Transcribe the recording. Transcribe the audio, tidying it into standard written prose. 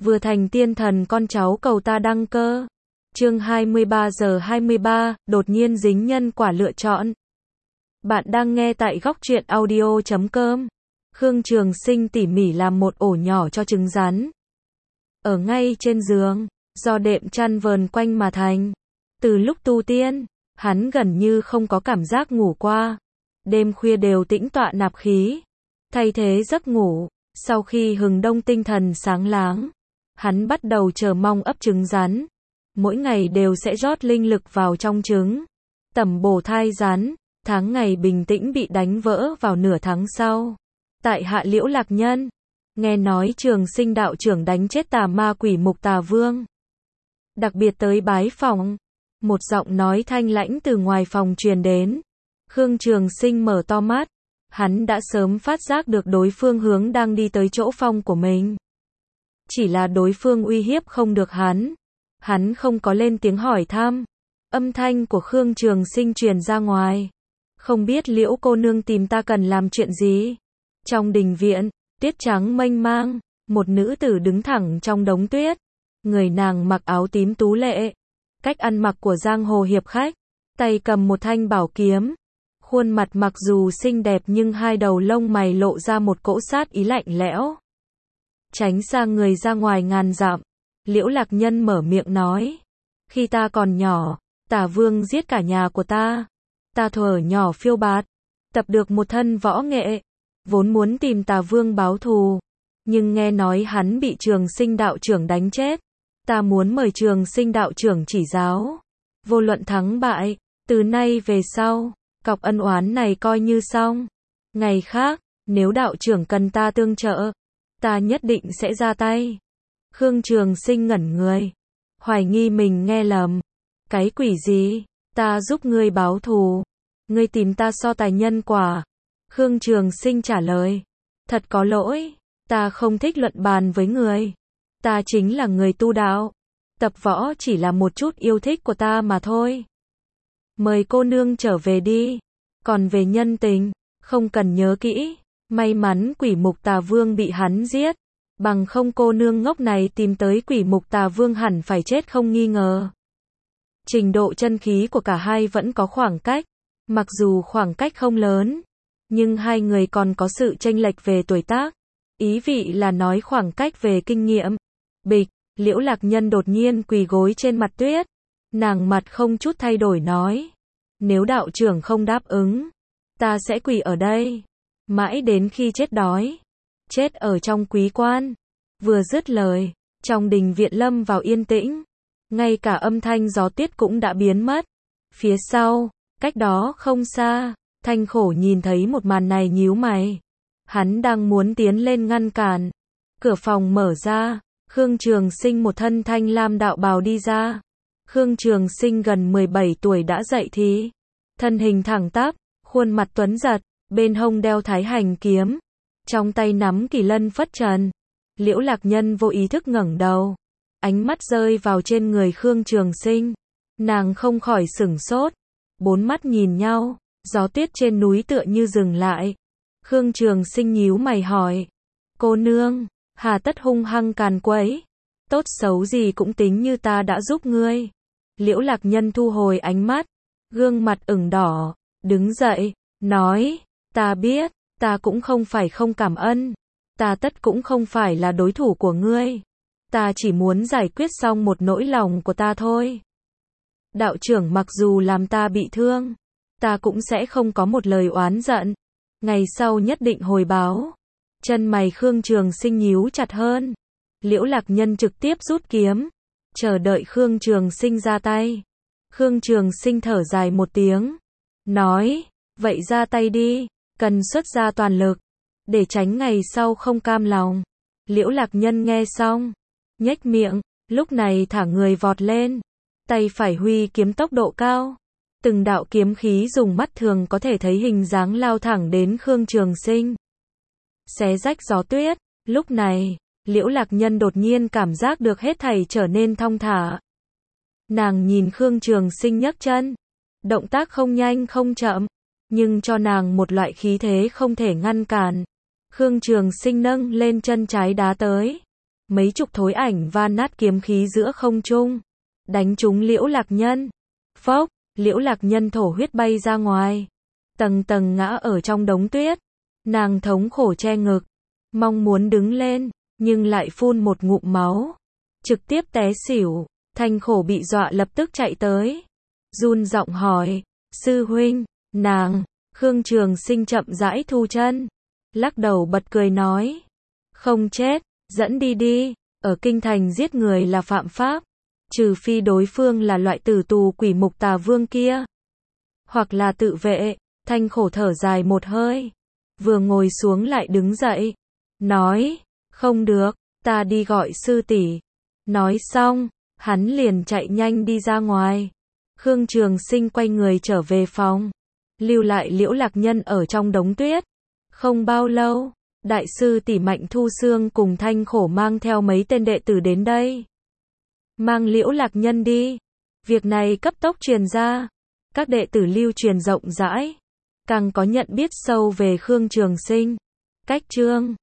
Vừa thành tiên thần con cháu cầu ta đăng cơ. Chương 23 giờ 23, đột nhiên dính nhân quả lựa chọn. Bạn đang nghe tại góc truyện audio.com. Khương Trường Sinh tỉ mỉ làm một ổ nhỏ cho trứng rắn. Ở ngay trên giường, do đệm chăn vờn quanh mà thành. Từ lúc tu tiên, hắn gần như không có cảm giác ngủ qua. Đêm khuya đều tĩnh tọa nạp khí. Thay thế giấc ngủ, sau khi hừng đông tinh thần sáng láng, hắn bắt đầu chờ mong ấp trứng rắn. Mỗi ngày đều sẽ rót linh lực vào trong trứng, tẩm bổ thai rắn. Tháng ngày bình tĩnh bị đánh vỡ vào nửa tháng sau. Tại Hạ Liễu Lạc Nhân, nghe nói Trường Sinh đạo trưởng đánh chết tà ma quỷ Mục Tà Vương. Đặc biệt tới bái phòng. Một giọng nói thanh lãnh từ ngoài phòng truyền đến. Khương Trường Sinh mở to mắt. Hắn đã sớm phát giác được đối phương hướng đang đi tới chỗ phòng của mình. Chỉ là đối phương uy hiếp không được hắn. Hắn không có lên tiếng hỏi thăm. Âm thanh của Khương Trường Sinh truyền ra ngoài. Không biết Liễu cô nương tìm ta cần làm chuyện gì? Trong đình viện, tuyết trắng mênh mang, một nữ tử đứng thẳng trong đống tuyết. Người nàng mặc áo tím tú lệ, cách ăn mặc của giang hồ hiệp khách, tay cầm một thanh bảo kiếm. Khuôn mặt mặc dù xinh đẹp nhưng hai đầu lông mày lộ ra một cỗ sát ý lạnh lẽo. Tránh xa người ra ngoài ngàn dặm, Liễu Lạc Nhân mở miệng nói. Khi ta còn nhỏ, Tà Vương giết cả nhà của ta. Ta thuở nhỏ phiêu bạt, tập được một thân võ nghệ, vốn muốn tìm Tà Vương báo thù, nhưng nghe nói hắn bị Trường Sinh đạo trưởng đánh chết. Ta muốn mời Trường Sinh đạo trưởng chỉ giáo. Vô luận thắng bại, từ nay về sau, cọc ân oán này coi như xong. Ngày khác, nếu đạo trưởng cần ta tương trợ, ta nhất định sẽ ra tay. Khương Trường Sinh ngẩn người, hoài nghi mình nghe lầm. Cái quỷ gì? Ta giúp ngươi báo thù. Ngươi tìm ta so tài nhân quả. Khương Trường Sinh trả lời. Thật có lỗi, ta không thích luận bàn với người. Ta chính là người tu đạo. Tập võ chỉ là một chút yêu thích của ta mà thôi. Mời cô nương trở về đi. Còn về nhân tình, không cần nhớ kỹ. May mắn quỷ Mục Tà Vương bị hắn giết. Bằng không cô nương ngốc này tìm tới quỷ Mục Tà Vương hẳn phải chết không nghi ngờ. Trình độ chân khí của cả hai vẫn có khoảng cách. Mặc dù khoảng cách không lớn, nhưng hai người còn có sự chênh lệch về tuổi tác. Ý vị là nói khoảng cách về kinh nghiệm. Bịch, Liễu Lạc Nhân đột nhiên quỳ gối trên mặt tuyết. Nàng mặt không chút thay đổi nói. Nếu đạo trưởng không đáp ứng, ta sẽ quỳ ở đây. Mãi đến khi chết đói. Chết ở trong quý quan. Vừa dứt lời, trong đình viện lâm vào yên tĩnh. Ngay cả âm thanh gió tuyết cũng đã biến mất. Phía sau, cách đó không xa, Thanh Khổ nhìn thấy một màn này nhíu mày. Hắn đang muốn tiến lên ngăn cản. Cửa phòng mở ra, Khương Trường Sinh một thân thanh lam đạo bào đi ra. Khương Trường Sinh gần 17 tuổi đã dậy thì. Thân hình thẳng tắp, khuôn mặt tuấn giật, bên hông đeo Thái Hành kiếm. Trong tay nắm Kỳ Lân phất trần. Liễu Lạc Nhân vô ý thức ngẩng đầu. Ánh mắt rơi vào trên người Khương Trường Sinh. Nàng không khỏi sửng sốt. Bốn mắt nhìn nhau, gió tuyết trên núi tựa như dừng lại. Khương Trường Sinh nhíu mày hỏi. Cô nương, hà tất hung hăng càn quấy? Tốt xấu gì cũng tính như ta đã giúp ngươi. Liễu Lạc Nhân thu hồi ánh mắt, gương mặt ửng đỏ, đứng dậy, nói. Ta biết, ta cũng không phải không cảm ơn. Ta tất cũng không phải là đối thủ của ngươi. Ta chỉ muốn giải quyết xong một nỗi lòng của ta thôi. Đạo trưởng mặc dù làm ta bị thương, ta cũng sẽ không có một lời oán giận. Ngày sau nhất định hồi báo. Chân mày Khương Trường Sinh nhíu chặt hơn. Liễu Lạc Nhân trực tiếp rút kiếm, chờ đợi Khương Trường Sinh ra tay. Khương Trường Sinh thở dài một tiếng, nói, vậy ra tay đi, cần xuất ra toàn lực, để tránh ngày sau không cam lòng. Liễu Lạc Nhân nghe xong, nhếch miệng, lúc này thả người vọt lên. Tay phải huy kiếm tốc độ cao. Từng đạo kiếm khí dùng mắt thường có thể thấy hình dáng lao thẳng đến Khương Trường Sinh. Xé rách gió tuyết. Lúc này, Liễu Lạc Nhân đột nhiên cảm giác được hết thảy trở nên thong thả. Nàng nhìn Khương Trường Sinh nhấc chân. Động tác không nhanh không chậm, nhưng cho nàng một loại khí thế không thể ngăn cản. Khương Trường Sinh nâng lên chân trái đá tới. mấy chục thối ảnh va nát kiếm khí giữa không trung, đánh trúng Liễu Lạc Nhân. Phốc, Liễu Lạc Nhân thổ huyết bay ra ngoài, tầng tầng ngã ở trong đống tuyết. Nàng thống khổ che ngực, mong muốn đứng lên, nhưng lại phun một ngụm máu, trực tiếp té xỉu. Thanh Khổ bị dọa lập tức chạy tới, run giọng hỏi, sư huynh, nàng. Khương Trường Sinh chậm rãi thu chân, lắc đầu bật cười nói, không chết, dẫn đi đi, ở kinh thành giết người là phạm pháp, trừ phi đối phương là loại tử tù quỷ mục tà vương kia, hoặc là tự vệ. Thanh Khổ thở dài một hơi, vừa ngồi xuống lại đứng dậy, nói, không được, ta đi gọi sư tỷ. Nói xong, hắn liền chạy nhanh đi ra ngoài. Khương Trường Sinh quay người trở về phòng, lưu lại Liễu Lạc Nhân ở trong đống tuyết. Không bao lâu, đại sư tỷ Mạnh Thu Xương cùng Thanh Khổ mang theo mấy tên đệ tử đến đây, mang Liễu Lạc Nhân đi. Việc này cấp tốc truyền ra, các đệ tử lưu truyền rộng rãi, càng có nhận biết sâu về Khương Trường Sinh. Cách chương